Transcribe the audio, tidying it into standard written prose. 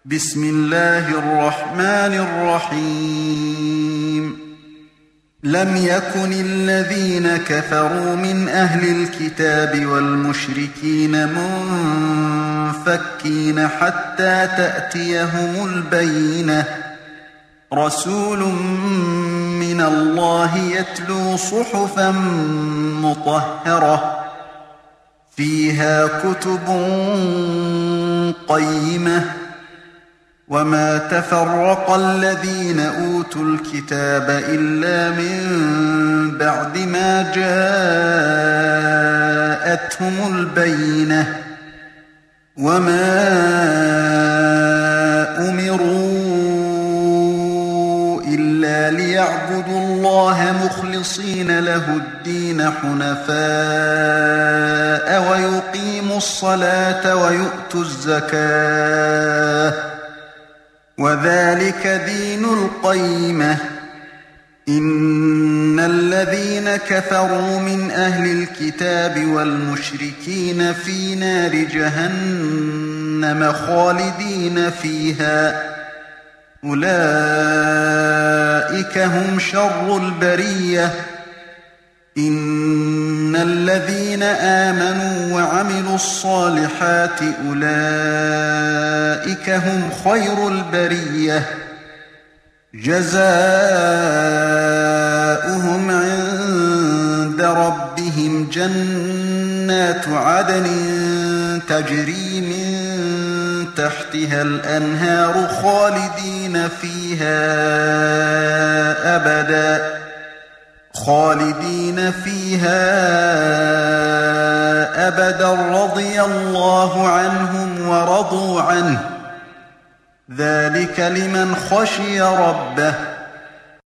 بسم الله الرحمن الرحيم لم يكن الذين كفروا من أهل الكتاب والمشركين منفكين حتى تأتيهم البينة رسول من الله يتلو صحفا مطهرة فيها كتب قيمة وما تفرق الذين أوتوا الكتاب إلا من بعد ما جاءتهم البينة وما أمروا إلا ليعبدوا الله مخلصين له الدين حنفاء ويقيموا الصلاة ويؤتوا الزكاة وذلك دين القيمة إن الذين كفروا من أهل الكتاب والمشركين في نار جهنم خالدين فيها أولئك هم شر البرية إن الذين آمنوا وعملوا الصالحات أولئك هم خير البرية جزاؤهم عند ربهم جنات عدن تجري من تحتها الأنهار خالدين فيها أبدا رضي الله عنهم ورضوا عنه ذلك لمن خشي ربه